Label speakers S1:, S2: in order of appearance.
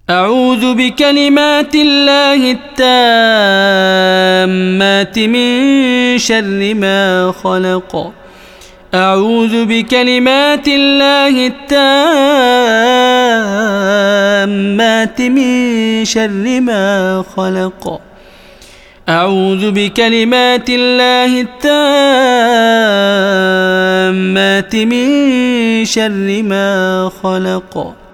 S1: أعوذ بكلمات الله التامات من شر ما خلق. أعوذ بكلمات الله التامات من شر ما خلق. أعوذ بكلمات الله التامات من شر ما خلق.